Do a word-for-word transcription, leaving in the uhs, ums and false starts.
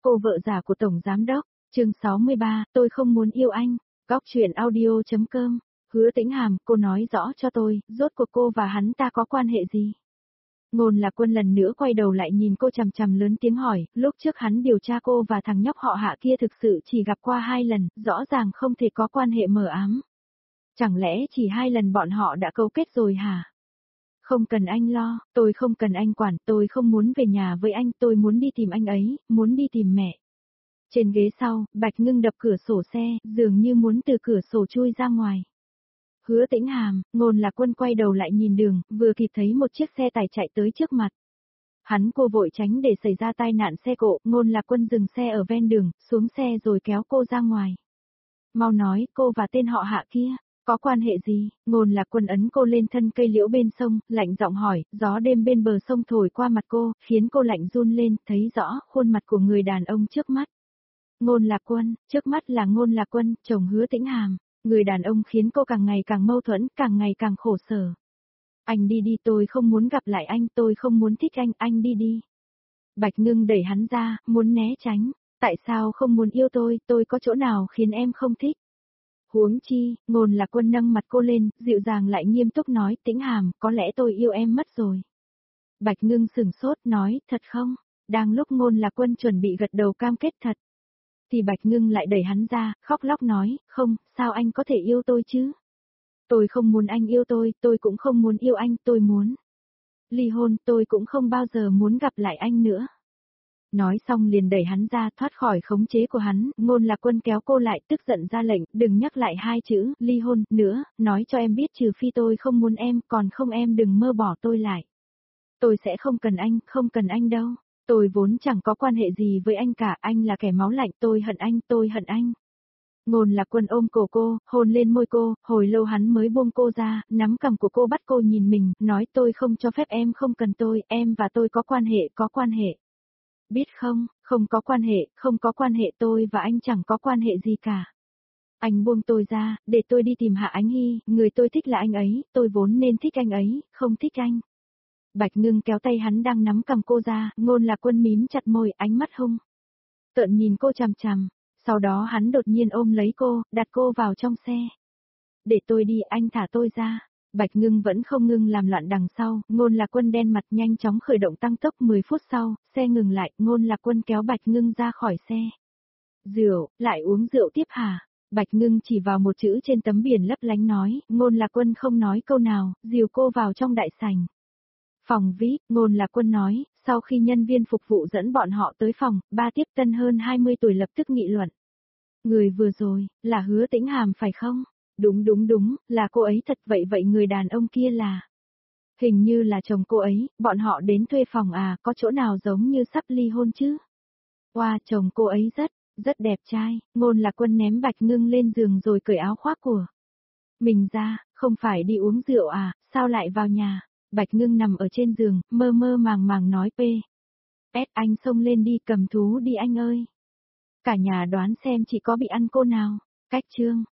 cô vợ già của Tổng Giám Đốc, chương sáu mươi ba, tôi không muốn yêu anh, góc chuyện audio.com, Hứa Tĩnh Hàm, cô nói rõ cho tôi, rốt cuộc cô và hắn ta có quan hệ gì? Ngôn Lạc Quân lần nữa quay đầu lại nhìn cô chằm chằm lớn tiếng hỏi, lúc trước hắn điều tra cô và thằng nhóc họ Hạ kia thực sự chỉ gặp qua hai lần, rõ ràng không thể có quan hệ mờ ám. Chẳng lẽ chỉ hai lần bọn họ đã cấu kết rồi hả? Không cần anh lo, tôi không cần anh quản, tôi không muốn về nhà với anh, tôi muốn đi tìm anh ấy, muốn đi tìm mẹ. Trên ghế sau, Bạch Ngưng đập cửa sổ xe, dường như muốn từ cửa sổ chui ra ngoài. Hứa Tĩnh Hàm, Ngôn Lạc Quân quay đầu lại nhìn đường, vừa kịp thấy một chiếc xe tải chạy tới trước mặt. Hắn cô vội tránh để xảy ra tai nạn xe cộ, Ngôn Lạc Quân dừng xe ở ven đường, xuống xe rồi kéo cô ra ngoài. Mau nói, cô và tên họ Hạ kia, có quan hệ gì? Ngôn Lạc Quân ấn cô lên thân cây liễu bên sông, lạnh giọng hỏi, gió đêm bên bờ sông thổi qua mặt cô, khiến cô lạnh run lên, thấy rõ khuôn mặt của người đàn ông trước mắt. Ngôn Lạc Quân, trước mắt là Ngôn Lạc Quân, chồng Hứa Tĩnh Hàm. Người đàn ông khiến cô càng ngày càng mâu thuẫn, càng ngày càng khổ sở. Anh đi đi, tôi không muốn gặp lại anh, tôi không muốn thích anh, anh đi đi. Bạch Ngưng đẩy hắn ra, muốn né tránh. Tại sao không muốn yêu tôi, tôi có chỗ nào khiến em không thích? Huống chi, Ngôn Lạc Quân nâng mặt cô lên, dịu dàng lại nghiêm túc nói, Tĩnh Hàm, có lẽ tôi yêu em mất rồi. Bạch Ngưng sửng sốt, nói, thật không? Đang lúc Ngôn Lạc Quân chuẩn bị gật đầu cam kết thật. Thì Bạch Ngưng lại đẩy hắn ra, khóc lóc nói, không, sao anh có thể yêu tôi chứ? Tôi không muốn anh yêu tôi, tôi cũng không muốn yêu anh, tôi muốn ly hôn, tôi cũng không bao giờ muốn gặp lại anh nữa. Nói xong liền đẩy hắn ra, thoát khỏi khống chế của hắn, Ngôn Lạc Quân kéo cô lại, tức giận ra lệnh, đừng nhắc lại hai chữ, ly hôn, nữa, nói cho em biết trừ phi tôi không muốn em, còn không em đừng mơ bỏ tôi lại. Tôi sẽ không cần anh, không cần anh đâu. Tôi vốn chẳng có quan hệ gì với anh cả, anh là kẻ máu lạnh, tôi hận anh, tôi hận anh. Ngôn Lạc Quân ôm cổ cô, hôn lên môi cô, hồi lâu hắn mới buông cô ra, nắm cằm của cô bắt cô nhìn mình, nói tôi không cho phép em không cần tôi, em và tôi có quan hệ, có quan hệ. Biết không, không có quan hệ, không có quan hệ, tôi và anh chẳng có quan hệ gì cả. Anh buông tôi ra, để tôi đi tìm Hạ Ánh Hy, người tôi thích là anh ấy, tôi vốn nên thích anh ấy, không thích anh. Bạch Ngưng kéo tay hắn đang nắm cầm cô ra, Ngôn Lạc Quân mím chặt môi, ánh mắt hung tợn nhìn cô chằm chằm, sau đó hắn đột nhiên ôm lấy cô, đặt cô vào trong xe. Để tôi đi, anh thả tôi ra. Bạch Ngưng vẫn không ngưng làm loạn đằng sau, Ngôn Lạc Quân đen mặt nhanh chóng khởi động tăng tốc mười phút sau, xe ngừng lại, Ngôn Lạc Quân kéo Bạch Ngưng ra khỏi xe. Rượu, lại uống rượu tiếp hả? Bạch Ngưng chỉ vào một chữ trên tấm biển lấp lánh nói, Ngôn Lạc Quân không nói câu nào, dìu cô vào trong đại sảnh. Phòng vi ai pi, Ngôn Lạc Quân nói, sau khi nhân viên phục vụ dẫn bọn họ tới phòng, ba tiếp tân hơn hai mươi tuổi lập tức nghị luận. Người vừa rồi, là Hứa Tĩnh Hàm phải không? Đúng đúng đúng, là cô ấy thật, vậy vậy người đàn ông kia là... Hình như là chồng cô ấy, bọn họ đến thuê phòng à, có chỗ nào giống như sắp ly hôn chứ? Wow, chồng cô ấy rất, rất đẹp trai, Ngôn Lạc Quân ném Bạch Ngưng lên giường rồi cởi áo khoác của mình ra, không phải đi uống rượu à, sao lại vào nhà? Bạch Ngưng nằm ở trên giường, mơ mơ màng màng nói p. S anh xông lên đi, cầm thú đi anh ơi. Cả nhà đoán xem chị có bị ăn cô nào. Cách chương.